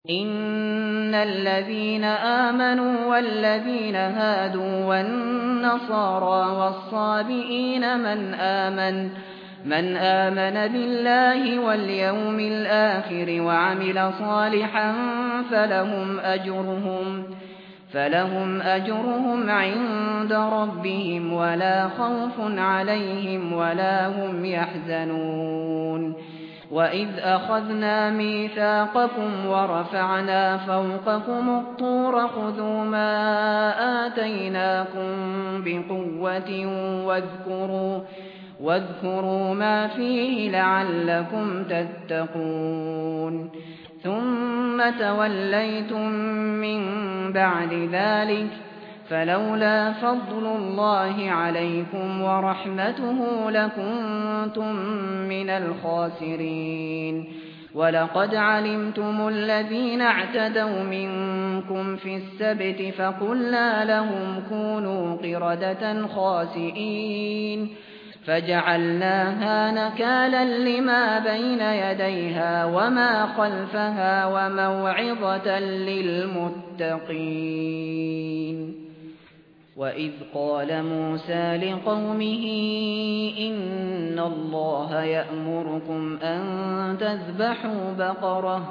إن الذين آمنوا والذين هادوا والنصارى والصابئين من آمن بالله واليوم الآخر وعمل صالحا فلهم أجرهم عند ربهم ولا خوف عليهم ولا هم يحزنون. وإذ أخذنا ميثاقكم ورفعنا فوقكم الطور خذوا ما آتيناكم بقوة واذكروا ما فيه لعلكم تتقون. ثم توليتم من بعد ذلك فلولا فضل الله عليكم ورحمته لكنتم من الخاسرين. ولقد علمتم الذين اعتدوا منكم في السبت فقلنا لهم كونوا قردة خاسئين فجعلناها نكالا لما بين يديها وما خلفها وموعظة للمتقين. وإذ قال موسى لقومه إن الله يأمركم أن تذبحوا بقرة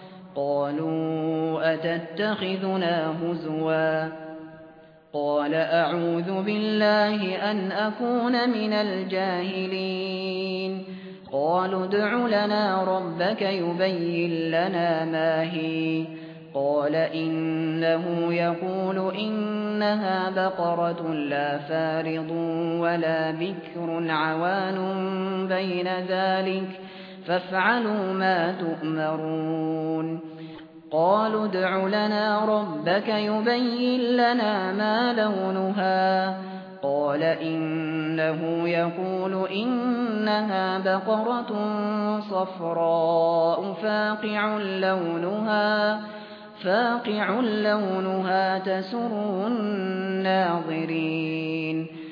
قالوا أتتخذنا هزوا قال أعوذ بالله أن أكون من الجاهلين. قالوا ادع لنا ربك يبين لنا ما هي قال إنه يقول إنها بقرة لا فارض ولا بكر عوان بين ذلك فافعلوا ما تؤمرون. قالوا ادع لنا ربك يبين لنا ما لونها قال إنه يقول إنها بقرة صفراء فاقع لونها تسر الناظرين.